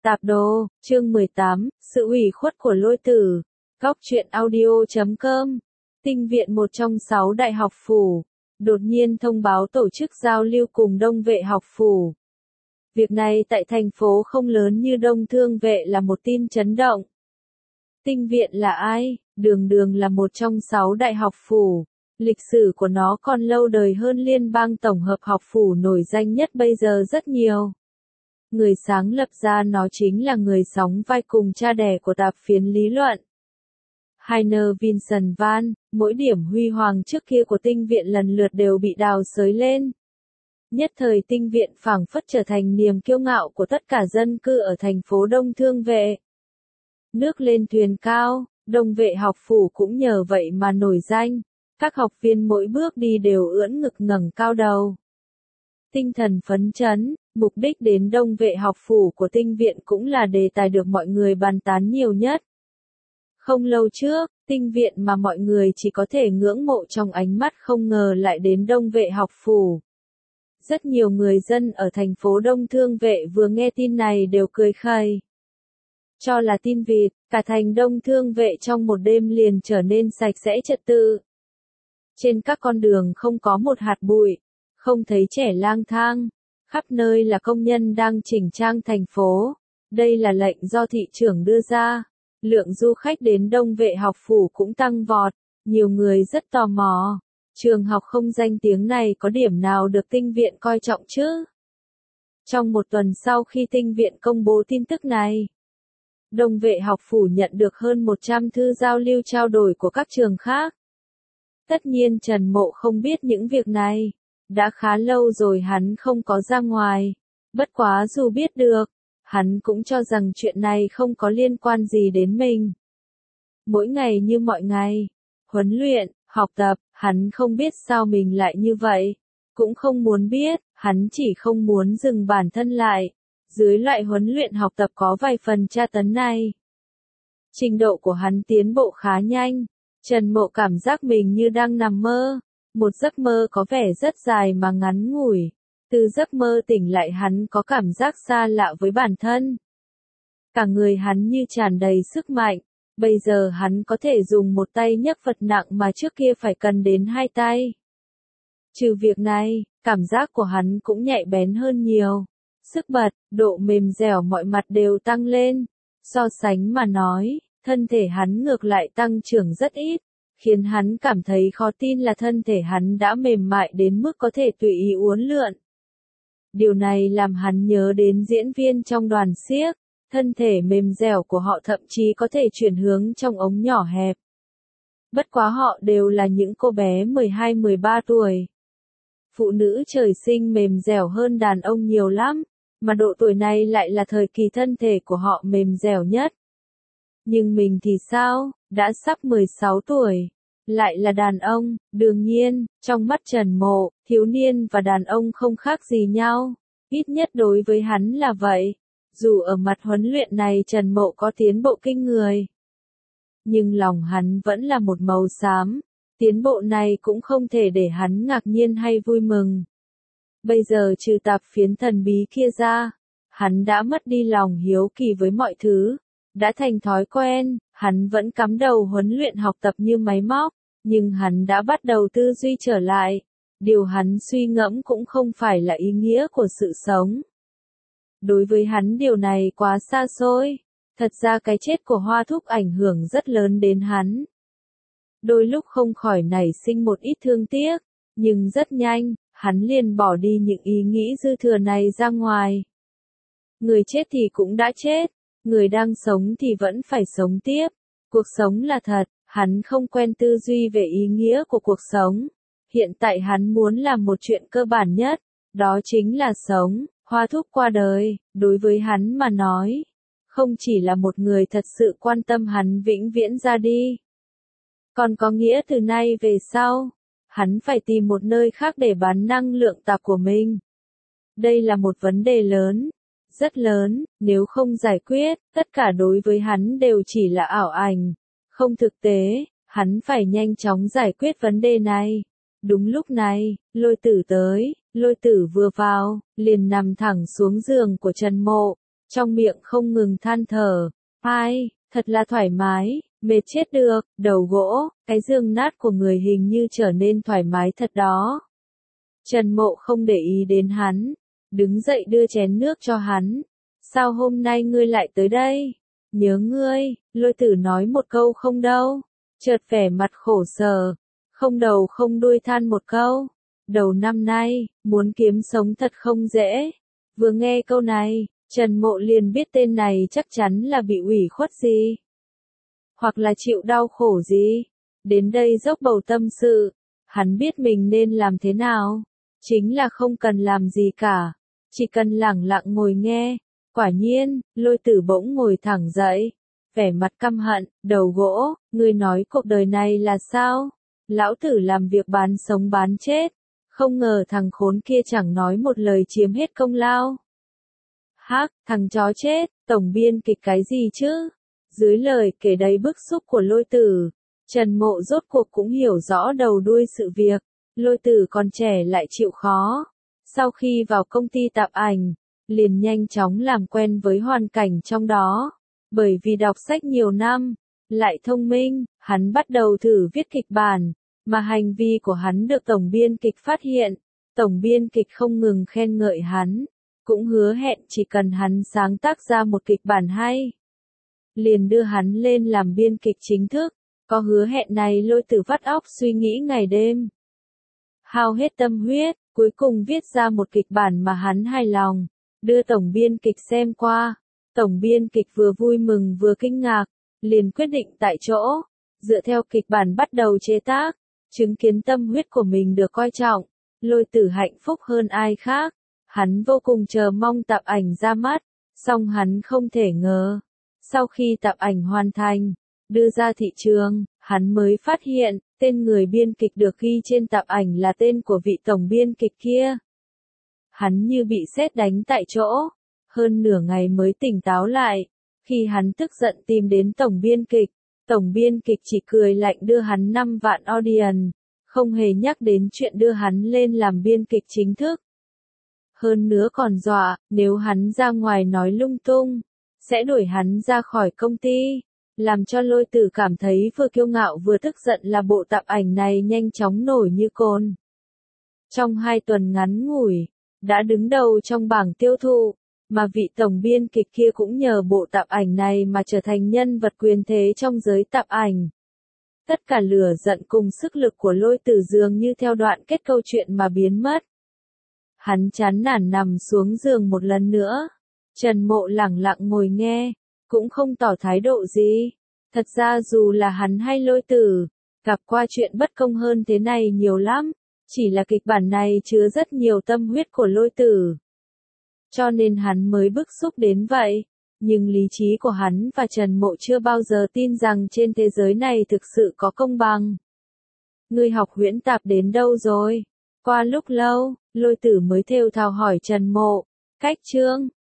Tạp đồ, chương 18, sự ủy khuất của Lôi Tử. Góc truyện audio.com. Tinh viện một trong 6 đại học phủ, đột nhiên thông báo tổ chức giao lưu cùng Đông Vệ học phủ. Việc này tại thành phố không lớn như Đông Thương Vệ là một tin chấn động. Tinh viện là ai? Đường đường là một trong 6 đại học phủ. Lịch sử của nó còn lâu đời hơn liên bang tổng hợp học phủ nổi danh nhất bây giờ rất nhiều. Người sáng lập ra nó chính là người sóng vai cùng cha đẻ của tạp phiến lý luận. Heiner Vincent Van, mỗi điểm huy hoàng trước kia của tinh viện lần lượt đều bị đào xới lên. Nhất thời tinh viện phảng phất trở thành niềm kiêu ngạo của tất cả dân cư ở thành phố Đông Thương Vệ. Nước lên thuyền cao, Đông Vệ học phủ cũng nhờ vậy mà nổi danh. Các học viên mỗi bước đi đều ưỡn ngực ngẩng cao đầu. Tinh thần phấn chấn, mục đích đến Đông Vệ học phủ của tinh viện cũng là đề tài được mọi người bàn tán nhiều nhất. Không lâu trước, tinh viện mà mọi người chỉ có thể ngưỡng mộ trong ánh mắt không ngờ lại đến Đông Vệ học phủ. Rất nhiều người dân ở thành phố Đông Thương Vệ vừa nghe tin này đều cười khẩy. Cho là tin vịt, cả thành Đông Thương Vệ trong một đêm liền trở nên sạch sẽ trật tự. Trên các con đường không có một hạt bụi, không thấy trẻ lang thang, khắp nơi là công nhân đang chỉnh trang thành phố. Đây là lệnh do thị trưởng đưa ra. Lượng du khách đến Đông Vệ học phủ cũng tăng vọt, nhiều người rất tò mò. Trường học không danh tiếng này có điểm nào được tinh viện coi trọng chứ? Trong một tuần sau khi tinh viện công bố tin tức này, Đông Vệ học phủ nhận được hơn 100 thư giao lưu trao đổi của các trường khác. Tất nhiên Trần Mộ không biết những việc này. Đã khá lâu rồi hắn không có ra ngoài. Bất quá dù biết được, hắn cũng cho rằng chuyện này không có liên quan gì đến mình. Mỗi ngày như mọi ngày, huấn luyện, học tập, hắn không biết sao mình lại như vậy. Cũng không muốn biết, hắn chỉ không muốn dừng bản thân lại. Dưới loại huấn luyện học tập có vài phần tra tấn này. Trình độ của hắn tiến bộ khá nhanh. Trần Mộ cảm giác mình như đang nằm mơ. Một giấc mơ có vẻ rất dài mà ngắn ngủi. Từ giấc mơ tỉnh lại hắn có cảm giác xa lạ với bản thân. Cả người hắn như tràn đầy sức mạnh. Bây giờ hắn có thể dùng một tay nhấc vật nặng mà trước kia phải cần đến 2 tay. Trừ việc này, cảm giác của hắn cũng nhạy bén hơn nhiều. Sức bật, độ mềm dẻo mọi mặt đều tăng lên. So sánh mà nói, thân thể hắn ngược lại tăng trưởng rất ít. Khiến hắn cảm thấy khó tin là thân thể hắn đã mềm mại đến mức có thể tùy ý uốn lượn. Điều này làm hắn nhớ đến diễn viên trong đoàn xiếc, thân thể mềm dẻo của họ thậm chí có thể chuyển hướng trong ống nhỏ hẹp. Bất quá họ đều là những cô bé 12-13 tuổi. Phụ nữ trời sinh mềm dẻo hơn đàn ông nhiều lắm, mà độ tuổi này lại là thời kỳ thân thể của họ mềm dẻo nhất. Nhưng mình thì sao, đã sắp 16 tuổi, lại là đàn ông, đương nhiên, trong mắt Trần Mộ, thiếu niên và đàn ông không khác gì nhau, ít nhất đối với hắn là vậy. Dù ở mặt huấn luyện này Trần Mộ có tiến bộ kinh người, nhưng lòng hắn vẫn là một màu xám, tiến bộ này cũng không thể để hắn ngạc nhiên hay vui mừng. Bây giờ trừ tạp phiến thần bí kia ra, hắn đã mất đi lòng hiếu kỳ với mọi thứ. Đã thành thói quen, hắn vẫn cắm đầu huấn luyện học tập như máy móc, nhưng hắn đã bắt đầu tư duy trở lại. Điều hắn suy ngẫm cũng không phải là ý nghĩa của sự sống. Đối với hắn điều này quá xa xôi. Thật ra cái chết của Hoa Thúc ảnh hưởng rất lớn đến hắn. Đôi lúc không khỏi nảy sinh một ít thương tiếc, nhưng rất nhanh, hắn liền bỏ đi những ý nghĩ dư thừa này ra ngoài. Người chết thì cũng đã chết. Người đang sống thì vẫn phải sống tiếp. Cuộc sống là thật, hắn không quen tư duy về ý nghĩa của cuộc sống. Hiện tại hắn muốn làm một chuyện cơ bản nhất, đó chính là sống. Hoa Thúc qua đời, đối với hắn mà nói, không chỉ là một người thật sự quan tâm hắn vĩnh viễn ra đi. Còn có nghĩa từ nay về sau, hắn phải tìm một nơi khác để bán năng lượng tạp của mình. Đây là một vấn đề lớn. Rất lớn, nếu không giải quyết, tất cả đối với hắn đều chỉ là ảo ảnh, không thực tế, hắn phải nhanh chóng giải quyết vấn đề này. Đúng lúc này, Lôi Tử tới, Lôi Tử vừa vào, liền nằm thẳng xuống giường của Trần Mộ, trong miệng không ngừng than thở. Ai, thật là thoải mái, mệt chết được, đầu gỗ, cái giường nát của người hình như trở nên thoải mái thật đó. Trần Mộ không để ý đến hắn, đứng dậy đưa chén nước cho hắn. Sao hôm nay ngươi lại tới đây? Nhớ ngươi, Lôi Tử nói một câu không đâu. Chợt vẻ mặt khổ sở, không đầu không đuôi than một câu. Đầu năm nay, muốn kiếm sống thật không dễ. Vừa nghe câu này, Trần Mộ liền biết tên này chắc chắn là bị ủy khuất gì. Hoặc là chịu đau khổ gì. Đến đây dốc bầu tâm sự, hắn biết mình nên làm thế nào. Chính là không cần làm gì cả, chỉ cần lẳng lặng ngồi nghe. Quả nhiên, Lôi Tử bỗng ngồi thẳng dậy, vẻ mặt căm hận, đầu gỗ, ngươi nói cuộc đời này là sao? Lão tử làm việc bán sống bán chết, không ngờ thằng khốn kia chẳng nói một lời chiếm hết công lao. Hắc, thằng chó chết, tổng biên kịch cái gì chứ? Dưới lời kể đầy bức xúc của Lôi Tử, Trần Mộ rốt cuộc cũng hiểu rõ đầu đuôi sự việc. Lôi Tử còn trẻ lại chịu khó. Sau khi vào công ty tạp ảnh, liền nhanh chóng làm quen với hoàn cảnh trong đó. Bởi vì đọc sách nhiều năm, lại thông minh, hắn bắt đầu thử viết kịch bản, mà hành vi của hắn được tổng biên kịch phát hiện. Tổng biên kịch không ngừng khen ngợi hắn, cũng hứa hẹn chỉ cần hắn sáng tác ra một kịch bản hay, liền đưa hắn lên làm biên kịch chính thức. Có hứa hẹn này Lôi Tử vắt óc suy nghĩ ngày đêm, hao hết tâm huyết, cuối cùng viết ra một kịch bản mà hắn hài lòng, đưa tổng biên kịch xem qua. Tổng biên kịch vừa vui mừng vừa kinh ngạc, liền quyết định tại chỗ, dựa theo kịch bản bắt đầu chế tác. Chứng kiến tâm huyết của mình được coi trọng, Lôi Tử hạnh phúc hơn ai khác. Hắn vô cùng chờ mong tạp ảnh ra mắt, song hắn không thể ngờ. Sau khi tạp ảnh hoàn thành, đưa ra thị trường, hắn mới phát hiện, tên người biên kịch được ghi trên tạp ảnh là tên của vị tổng biên kịch kia. Hắn như bị sét đánh tại chỗ, hơn nửa ngày mới tỉnh táo lại. Khi hắn tức giận tìm đến tổng biên kịch chỉ cười lạnh đưa hắn 5 vạn audience, không hề nhắc đến chuyện đưa hắn lên làm biên kịch chính thức. Hơn nữa còn dọa, nếu hắn ra ngoài nói lung tung, sẽ đuổi hắn ra khỏi công ty. Làm cho Lôi Tử cảm thấy vừa kiêu ngạo vừa tức giận là bộ tạp ảnh này nhanh chóng nổi như cồn. Trong 2 tuần ngắn ngủi, đã đứng đầu trong bảng tiêu thụ, mà vị tổng biên kịch kia cũng nhờ bộ tạp ảnh này mà trở thành nhân vật quyền thế trong giới tạp ảnh. Tất cả lửa giận cùng sức lực của Lôi Tử dường như theo đoạn kết câu chuyện mà biến mất. Hắn chán nản nằm xuống giường một lần nữa. Trần Mộ lẳng lặng ngồi nghe, cũng không tỏ thái độ gì. Thật ra dù là hắn hay Lôi Tử, gặp qua chuyện bất công hơn thế này nhiều lắm. Chỉ là kịch bản này chứa rất nhiều tâm huyết của Lôi Tử, cho nên hắn mới bức xúc đến vậy. Nhưng lý trí của hắn và Trần Mộ chưa bao giờ tin rằng trên thế giới này thực sự có công bằng. Ngươi học huyễn tạp đến đâu rồi? Qua lúc lâu, Lôi Tử mới thều thào hỏi Trần Mộ. Cách chương